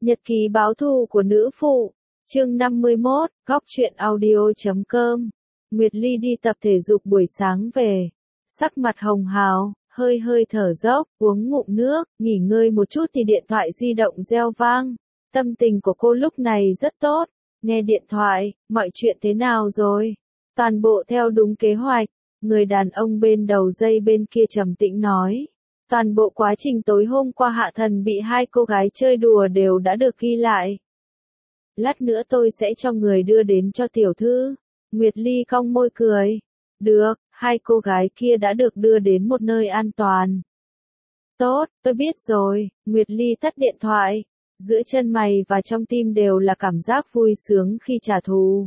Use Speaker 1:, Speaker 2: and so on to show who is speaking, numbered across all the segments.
Speaker 1: Nhật ký báo thù của nữ phụ, chương 51, góc truyện audio.com. Nguyệt Ly đi tập thể dục buổi sáng về, sắc mặt hồng hào, hơi hơi thở dốc, uống ngụm nước, nghỉ ngơi một chút thì điện thoại di động reo vang. Tâm tình của cô lúc này rất tốt, nghe điện thoại, mọi chuyện thế nào rồi? Toàn bộ theo đúng kế hoạch, người đàn ông bên đầu dây bên kia trầm tĩnh nói. Toàn bộ quá trình tối hôm qua Hạ Thần bị hai cô gái chơi đùa đều đã được ghi lại. Lát nữa tôi sẽ cho người đưa đến cho tiểu thư. Nguyệt Ly cong môi cười. Được, hai cô gái kia đã được đưa đến một nơi an toàn. Tốt, tôi biết rồi. Nguyệt Ly tắt điện thoại. Giữa chân mày và trong tim đều là cảm giác vui sướng khi trả thù.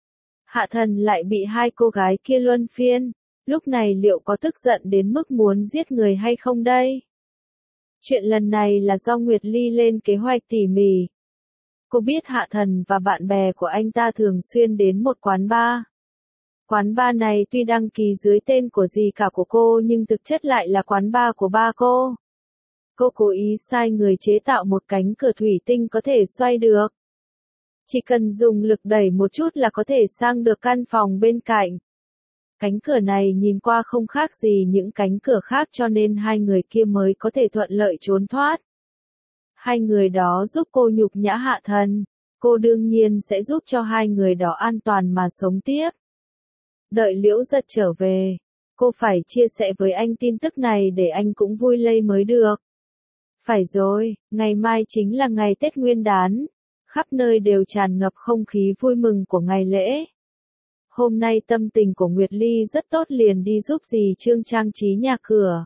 Speaker 1: Hạ Thần lại bị hai cô gái kia luân phiên. Lúc này liệu có tức giận đến mức muốn giết người hay không đây? Chuyện lần này là do Nguyệt Ly lên kế hoạch tỉ mỉ. Cô biết Hạ Thần và bạn bè của anh ta thường xuyên đến một quán bar. Quán bar này tuy đăng ký dưới tên của dì cả của cô nhưng thực chất lại là quán bar của ba cô. Cô cố ý sai người chế tạo một cánh cửa thủy tinh có thể xoay được. Chỉ cần dùng lực đẩy một chút là có thể sang được căn phòng bên cạnh. Cánh cửa này nhìn qua không khác gì những cánh cửa khác cho nên hai người kia mới có thể thuận lợi trốn thoát. Hai người đó giúp cô nhục nhã Hạ Thần, cô đương nhiên sẽ giúp cho hai người đó an toàn mà sống tiếp. Đợi Liễu Giật trở về, cô phải chia sẻ với anh tin tức này để anh cũng vui lây mới được. Phải rồi, ngày mai chính là ngày Tết Nguyên đán, khắp nơi đều tràn ngập không khí vui mừng của ngày lễ. Hôm nay tâm tình của Nguyệt Ly rất tốt liền đi giúp dì Trương trang trí nhà cửa.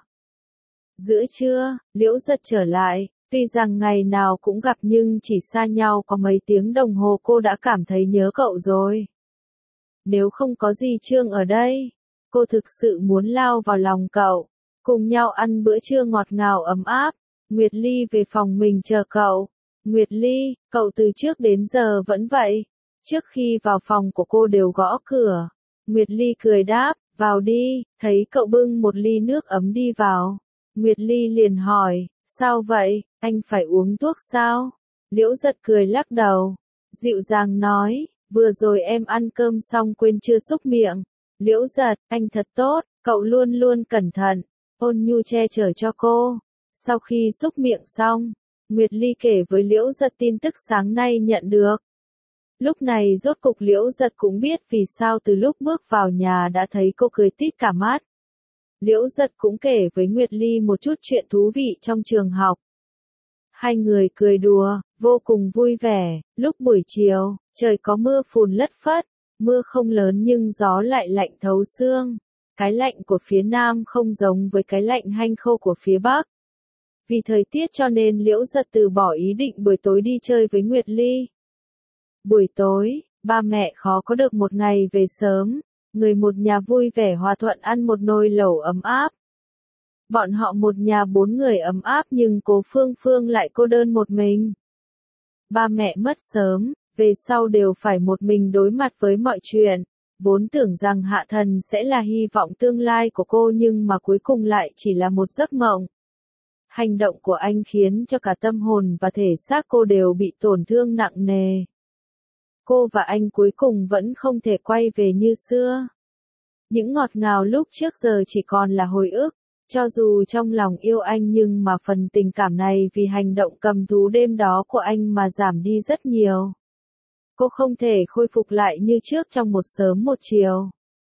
Speaker 1: Giữa trưa, Liễu Giật trở lại, tuy rằng ngày nào cũng gặp nhưng chỉ xa nhau có mấy tiếng đồng hồ cô đã cảm thấy nhớ cậu rồi. Nếu không có dì Trương ở đây, cô thực sự muốn lao vào lòng cậu, cùng nhau ăn bữa trưa ngọt ngào ấm áp. Nguyệt Ly về phòng mình chờ cậu. Nguyệt Ly, cậu từ trước đến giờ vẫn vậy. Trước khi vào phòng của cô đều gõ cửa. Nguyệt Ly cười đáp, vào đi, thấy cậu bưng một ly nước ấm đi vào. Nguyệt Ly liền hỏi, sao vậy, anh phải uống thuốc sao? Liễu Giật cười lắc đầu, dịu dàng nói, vừa rồi em ăn cơm xong quên chưa xúc miệng. Liễu Giật, anh thật tốt, cậu luôn luôn cẩn thận, ôn nhu che chở cho cô. Sau khi xúc miệng xong, Nguyệt Ly kể với Liễu Giật tin tức sáng nay nhận được. Lúc này rốt cục Liễu Giật cũng biết vì sao từ lúc bước vào nhà đã thấy cô cười tít cả mắt. Liễu Giật cũng kể với Nguyệt Ly một chút chuyện thú vị trong trường học. Hai người cười đùa, vô cùng vui vẻ. Lúc buổi chiều, trời có mưa phùn lất phất, mưa không lớn nhưng gió lại lạnh thấu xương. Cái lạnh của phía Nam không giống với cái lạnh hanh khô của phía Bắc. Vì thời tiết cho nên Liễu Giật từ bỏ ý định buổi tối đi chơi với Nguyệt Ly. Buổi tối, ba mẹ khó có được một ngày về sớm, người một nhà vui vẻ hòa thuận ăn một nồi lẩu ấm áp. Bọn họ một nhà 4 người ấm áp nhưng Cố Phương Phương lại cô đơn một mình. Ba mẹ mất sớm, về sau đều phải một mình đối mặt với mọi chuyện, vốn tưởng rằng Hạ Thần sẽ là hy vọng tương lai của cô nhưng mà cuối cùng lại chỉ là một giấc mộng. Hành động của anh khiến cho cả tâm hồn và thể xác cô đều bị tổn thương nặng nề. Cô và anh cuối cùng vẫn không thể quay về như xưa. Những ngọt ngào lúc trước giờ chỉ còn là hồi ức, cho dù trong lòng yêu anh nhưng mà phần tình cảm này vì hành động cầm thú đêm đó của anh mà giảm đi rất nhiều. Cô không thể khôi phục lại như trước trong một sớm một chiều.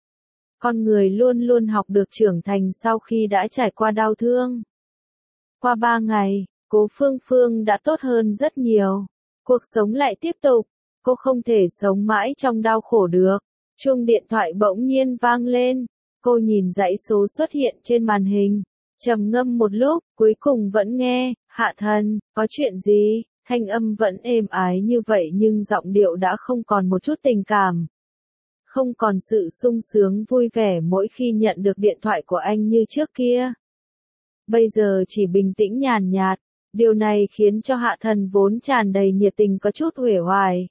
Speaker 1: Con người luôn luôn học được trưởng thành sau khi đã trải qua đau thương. Qua 3 ngày, Cố Phương Phương đã tốt hơn rất nhiều. Cuộc sống lại tiếp tục. Cô không thể sống mãi trong đau khổ được. Chuông điện thoại bỗng nhiên vang lên. Cô nhìn dãy số xuất hiện trên màn hình. Trầm ngâm một lúc, cuối cùng vẫn nghe. Hạ Thần, có chuyện gì? Thanh âm vẫn êm ái như vậy nhưng giọng điệu đã không còn một chút tình cảm. Không còn sự sung sướng vui vẻ mỗi khi nhận được điện thoại của anh như trước kia. Bây giờ chỉ bình tĩnh nhàn nhạt. Điều này khiến cho Hạ Thần vốn tràn đầy nhiệt tình có chút uể oải.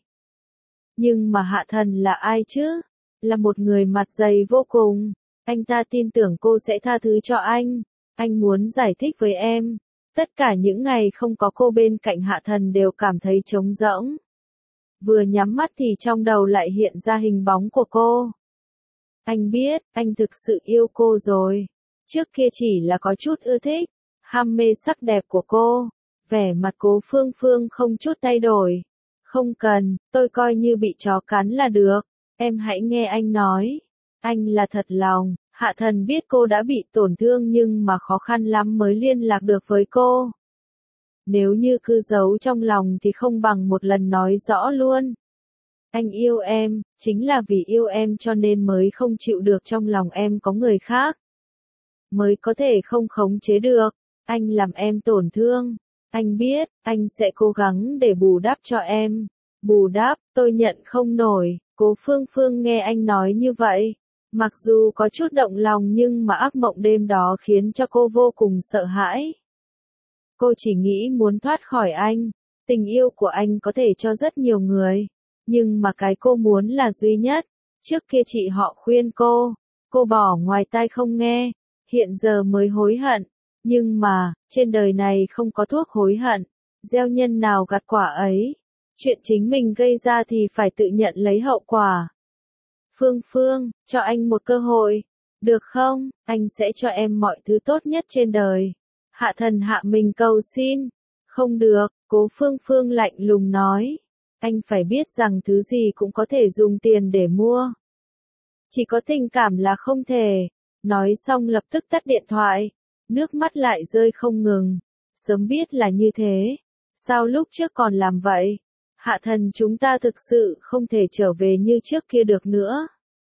Speaker 1: Nhưng mà Hạ Thần là ai chứ? Là một người mặt dày vô cùng. Anh ta tin tưởng cô sẽ tha thứ cho anh. Anh muốn giải thích với em. Tất cả những ngày không có cô bên cạnh Hạ Thần đều cảm thấy trống rỗng. Vừa nhắm mắt thì trong đầu lại hiện ra hình bóng của cô. Anh biết, anh thực sự yêu cô rồi. Trước kia chỉ là có chút ưa thích, ham mê sắc đẹp của cô. Vẻ mặt Cố Phương Phương không chút thay đổi. Không cần, tôi coi như bị chó cắn là được. Em hãy nghe anh nói. Anh là thật lòng. Hạ Thần biết cô đã bị tổn thương nhưng mà khó khăn lắm mới liên lạc được với cô. Nếu như cứ giấu trong lòng thì không bằng một lần nói rõ luôn. Anh yêu em, chính là vì yêu em cho nên mới không chịu được trong lòng em có người khác. Mới có thể không khống chế được. Anh làm em tổn thương. Anh biết, anh sẽ cố gắng để bù đắp cho em. Bù đắp, tôi nhận không nổi. Cố Phương Phương nghe anh nói như vậy. Mặc dù có chút động lòng nhưng mà ác mộng đêm đó khiến cho cô vô cùng sợ hãi. Cô chỉ nghĩ muốn thoát khỏi anh. Tình yêu của anh có thể cho rất nhiều người. Nhưng mà cái cô muốn là duy nhất. Trước kia chị họ khuyên cô bỏ ngoài tai không nghe. Hiện giờ mới hối hận. Nhưng mà, trên đời này không có thuốc hối hận. Gieo nhân nào gặt quả ấy. Chuyện chính mình gây ra thì phải tự nhận lấy hậu quả. Phương Phương, cho anh một cơ hội. Được không? Anh sẽ cho em mọi thứ tốt nhất trên đời. Hạ Thần hạ mình cầu xin. Không được, Cố Phương Phương lạnh lùng nói. Anh phải biết rằng thứ gì cũng có thể dùng tiền để mua. Chỉ có tình cảm là không thể. Nói xong lập tức tắt điện thoại. Nước mắt lại rơi không ngừng. Sớm biết là như thế. Sao lúc trước còn làm vậy? Hạ Thần chúng ta thực sự không thể trở về như trước kia được nữa.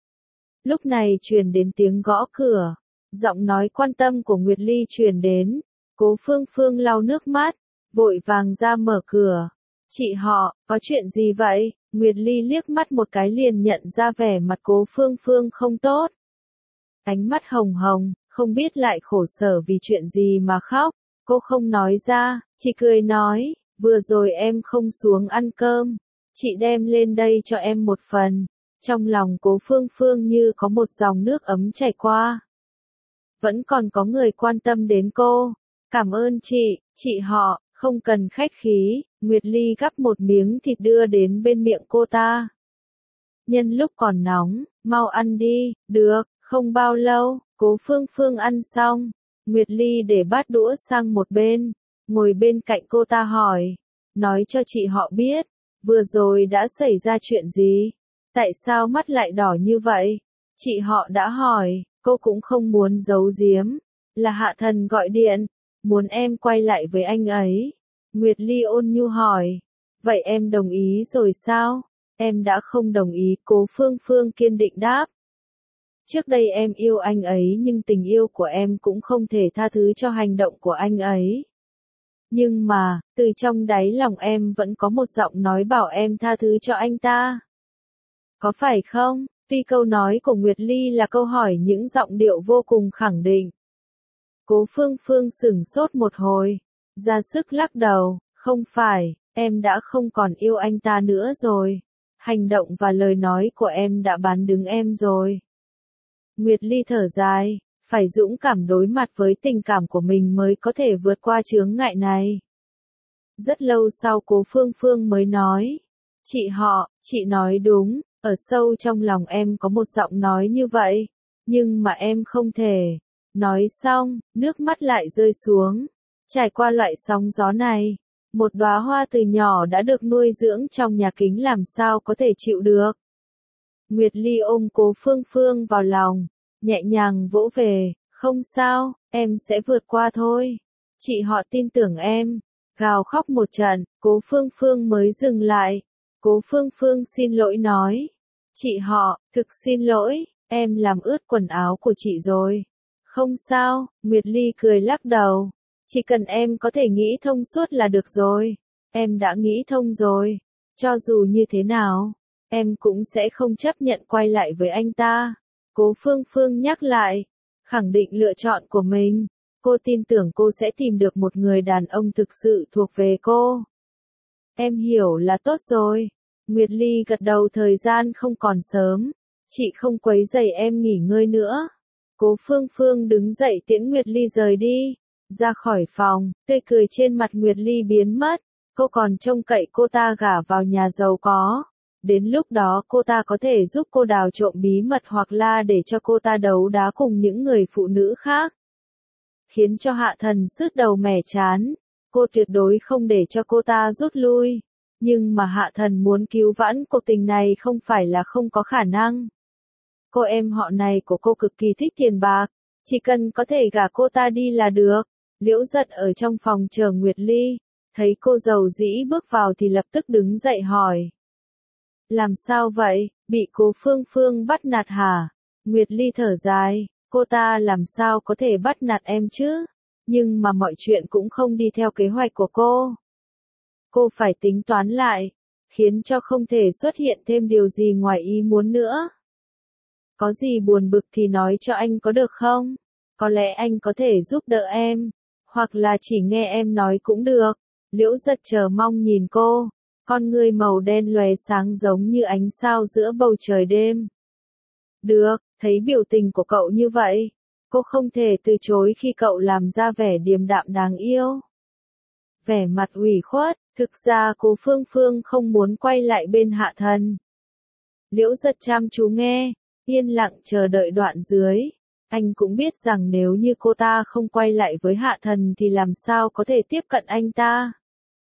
Speaker 1: Lúc này truyền đến tiếng gõ cửa. Giọng nói quan tâm của Nguyệt Ly truyền đến. Cố Phương Phương lau nước mắt. Vội vàng ra mở cửa. Chị họ, có chuyện gì vậy? Nguyệt Ly liếc mắt một cái liền nhận ra vẻ mặt Cố Phương Phương không tốt. Ánh mắt hồng hồng, không biết lại khổ sở vì chuyện gì mà khóc. Cô không nói ra, chỉ cười nói, vừa rồi em không xuống ăn cơm. Chị đem lên đây cho em một phần. Trong lòng Cố Phương Phương như có một dòng nước ấm chảy qua. Vẫn còn có người quan tâm đến cô. Cảm ơn chị họ, không cần khách khí. Nguyệt Ly gắp một miếng thịt đưa đến bên miệng cô ta. Nhân lúc còn nóng, mau ăn đi. Được, không bao lâu, Cố Phương Phương ăn xong. Nguyệt Ly để bát đũa sang một bên, ngồi bên cạnh cô ta hỏi. Nói cho chị họ biết, vừa rồi đã xảy ra chuyện gì? Tại sao mắt lại đỏ như vậy? Chị họ đã hỏi, cô cũng không muốn giấu giếm. Là Hạ Thần gọi điện, muốn em quay lại với anh ấy. Nguyệt Ly ôn nhu hỏi. Vậy em đồng ý rồi sao? Em đã không đồng ý, Cố Phương Phương kiên định đáp. Trước đây em yêu anh ấy nhưng tình yêu của em cũng không thể tha thứ cho hành động của anh ấy. Nhưng mà, từ trong đáy lòng em vẫn có một giọng nói bảo em tha thứ cho anh ta. Có phải không? Tuy câu nói của Nguyệt Ly là câu hỏi những giọng điệu vô cùng khẳng định. Cố Phương Phương sửng sốt một hồi, ra sức lắc đầu, không phải, em đã không còn yêu anh ta nữa rồi. Hành động và lời nói của em đã bán đứng em rồi. Nguyệt Ly thở dài, phải dũng cảm đối mặt với tình cảm của mình mới có thể vượt qua chướng ngại này. Rất lâu sau Cố Phương Phương mới nói, chị họ, chị nói đúng, ở sâu trong lòng em có một giọng nói như vậy, nhưng mà em không thể. Nói xong, nước mắt lại rơi xuống. Trải qua loại sóng gió này, một đóa hoa từ nhỏ đã được nuôi dưỡng trong nhà kính làm sao có thể chịu được. Nguyệt Ly ôm Cố Phương Phương vào lòng, nhẹ nhàng vỗ về, không sao, em sẽ vượt qua thôi. Chị họ tin tưởng em. Gào khóc một trận, Cố Phương Phương mới dừng lại. Cố Phương Phương xin lỗi nói. Chị họ, thực xin lỗi, em làm ướt quần áo của chị rồi. Không sao, Nguyệt Ly cười lắc đầu. Chỉ cần em có thể nghĩ thông suốt là được rồi. Em đã nghĩ thông rồi. Cho dù như thế nào, em cũng sẽ không chấp nhận quay lại với anh ta. Cố Phương Phương nhắc lại, khẳng định lựa chọn của mình. Cô tin tưởng cô sẽ tìm được một người đàn ông thực sự thuộc về cô. Em hiểu là tốt rồi. Nguyệt Ly gật đầu, thời gian không còn sớm. Chị không quấy rầy em nghỉ ngơi nữa. Cố Phương Phương đứng dậy tiễn Nguyệt Ly rời đi. Ra khỏi phòng, tươi cười trên mặt Nguyệt Ly biến mất, cô còn trông cậy cô ta gả vào nhà giàu có. Đến lúc đó cô ta có thể giúp cô đào trộm bí mật hoặc là để cho cô ta đấu đá cùng những người phụ nữ khác. Khiến cho Hạ Thần sứt đầu mẻ chán, cô tuyệt đối không để cho cô ta rút lui. Nhưng mà Hạ Thần muốn cứu vãn cuộc tình này không phải là không có khả năng. Cô em họ này của cô cực kỳ thích tiền bạc, chỉ cần có thể gả cô ta đi là được. Liễu Giật ở trong phòng chờ Nguyệt Ly, thấy cô giàu dĩ bước vào thì lập tức đứng dậy hỏi. Làm sao vậy, bị Cố Phương Phương bắt nạt hả? Nguyệt Ly thở dài, cô ta làm sao có thể bắt nạt em chứ? Nhưng mà mọi chuyện cũng không đi theo kế hoạch của cô. Cô phải tính toán lại, khiến cho không thể xuất hiện thêm điều gì ngoài ý muốn nữa. Có gì buồn bực thì nói cho anh có được không? Có lẽ anh có thể giúp đỡ em, hoặc là chỉ nghe em nói cũng được. Liễu Giật chờ mong nhìn cô, con ngươi màu đen lóe sáng giống như ánh sao giữa bầu trời đêm. Được, thấy biểu tình của cậu như vậy, cô không thể từ chối khi cậu làm ra vẻ điềm đạm đáng yêu. Vẻ mặt ủy khuất, thực ra Cố Phương Phương không muốn quay lại bên Hạ Thần. Liễu Giật chăm chú nghe, yên lặng chờ đợi đoạn dưới. Anh cũng biết rằng nếu như cô ta không quay lại với Hạ Thần thì làm sao có thể tiếp cận anh ta.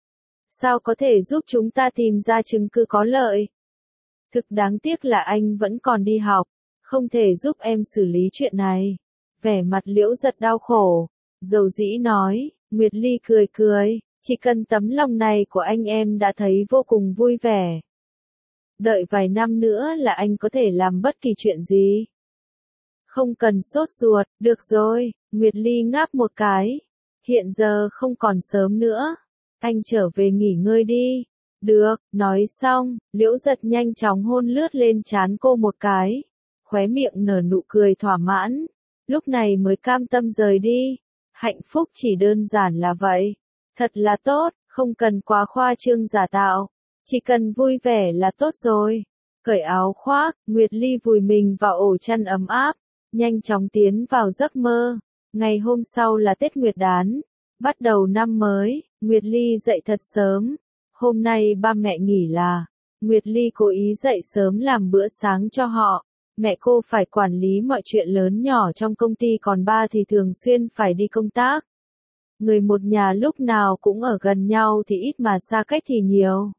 Speaker 1: Sao có thể giúp chúng ta tìm ra chứng cứ có lợi? Thực đáng tiếc là anh vẫn còn đi học, không thể giúp em xử lý chuyện này. Vẻ mặt Liễu Giật đau khổ, dầu dĩ nói, Nguyệt Ly cười cười, chỉ cần tấm lòng này của anh em đã thấy vô cùng vui vẻ. Đợi vài năm nữa là anh có thể làm bất kỳ chuyện gì. Không cần sốt ruột, được rồi, Nguyệt Ly ngáp một cái. Hiện giờ không còn sớm nữa. Anh trở về nghỉ ngơi đi. Được, nói xong, Liễu Giật nhanh chóng hôn lướt lên trán cô một cái. Khóe miệng nở nụ cười thỏa mãn. Lúc này mới cam tâm rời đi. Hạnh phúc chỉ đơn giản là vậy. Thật là tốt, không cần quá khoa trương giả tạo. Chỉ cần vui vẻ là tốt rồi. Cởi áo khoác, Nguyệt Ly vùi mình vào ổ chăn ấm áp. Nhanh chóng tiến vào giấc mơ. Ngày hôm sau là Tết Nguyệt Đán. Bắt đầu năm mới, Nguyệt Ly dậy thật sớm. Hôm nay ba mẹ nghỉ là. Nguyệt Ly cố ý dậy sớm làm bữa sáng cho họ. Mẹ cô phải quản lý mọi chuyện lớn nhỏ trong công ty, còn ba thì thường xuyên phải đi công tác. Người một nhà lúc nào cũng ở gần nhau thì ít mà xa cách thì nhiều.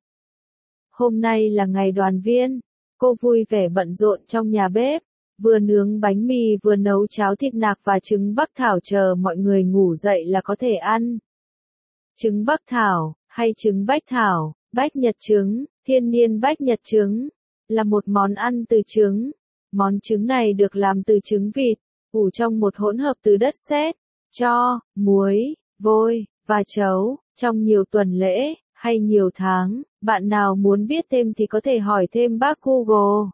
Speaker 1: Hôm nay là ngày đoàn viên. Cô vui vẻ bận rộn trong nhà bếp. Vừa nướng bánh mì vừa nấu cháo thịt nạc và trứng bắc thảo, chờ mọi người ngủ dậy là có thể ăn. Trứng bắc thảo, hay trứng bách thảo, bách nhật trứng, thiên niên bách nhật trứng, là một món ăn từ trứng. Món trứng này được làm từ trứng vịt, ủ trong một hỗn hợp từ đất sét, tro, muối, vôi, và trấu, trong nhiều tuần lễ, hay nhiều tháng. Bạn nào muốn biết thêm thì có thể hỏi thêm bác Google.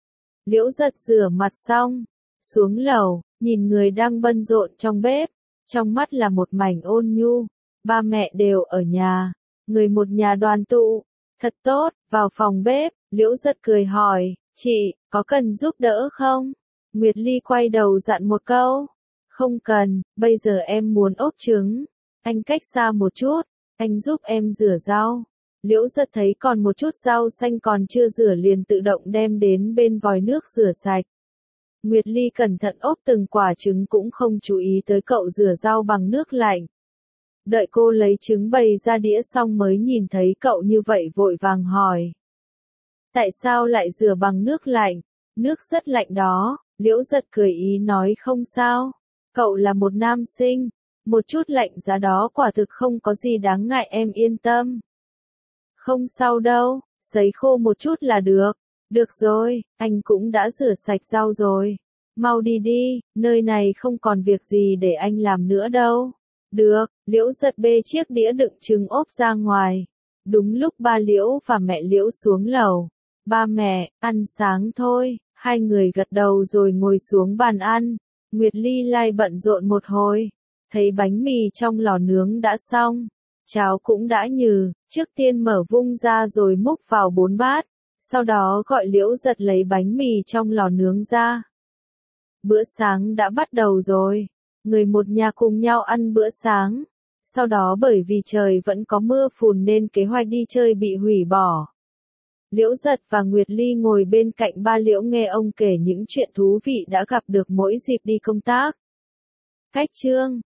Speaker 1: Liễu Giật rửa mặt xong, xuống lầu, nhìn người đang bận rộn trong bếp, trong mắt là một mảnh ôn nhu. Ba mẹ đều ở nhà, người một nhà đoàn tụ, thật tốt. Vào phòng bếp, Liễu Giật cười hỏi, chị, có cần giúp đỡ không? Nguyệt Ly quay đầu dặn một câu, không cần, bây giờ em muốn ốp trứng. Anh cách xa một chút, anh giúp em rửa rau. Liễu Giật thấy còn một chút rau xanh còn chưa rửa liền tự động đem đến bên vòi nước rửa sạch. Nguyệt Ly cẩn thận ốp từng quả trứng cũng không chú ý tới cậu rửa rau bằng nước lạnh. Đợi cô lấy trứng bày ra đĩa xong mới nhìn thấy cậu như vậy vội vàng hỏi. Tại sao lại rửa bằng nước lạnh? Nước rất lạnh đó. Liễu Giật cười ý nói không sao. Cậu là một nam sinh. Một chút lạnh giá đó quả thực không có gì đáng ngại, em yên tâm. Không sao đâu, sấy khô một chút là được. Được rồi, anh cũng đã rửa sạch rau rồi. Mau đi đi, nơi này không còn việc gì để anh làm nữa đâu. Được, Liễu Giật bê chiếc đĩa đựng trứng ốp ra ngoài. Đúng lúc ba Liễu và mẹ Liễu xuống lầu. Ba mẹ, ăn sáng thôi. Hai người gật đầu rồi ngồi xuống bàn ăn. Nguyệt Ly lại bận rộn một hồi. Thấy bánh mì trong lò nướng đã xong. Cháo cũng đã nhừ, trước tiên mở vung ra rồi múc vào 4 bát. Sau đó gọi Liễu Giật lấy bánh mì trong lò nướng ra. Bữa sáng đã bắt đầu rồi. Người một nhà cùng nhau ăn bữa sáng. Sau đó bởi vì trời vẫn có mưa phùn nên kế hoạch đi chơi bị hủy bỏ. Liễu Giật và Nguyệt Ly ngồi bên cạnh ba Liễu nghe ông kể những chuyện thú vị đã gặp được mỗi dịp đi công tác. Cách chương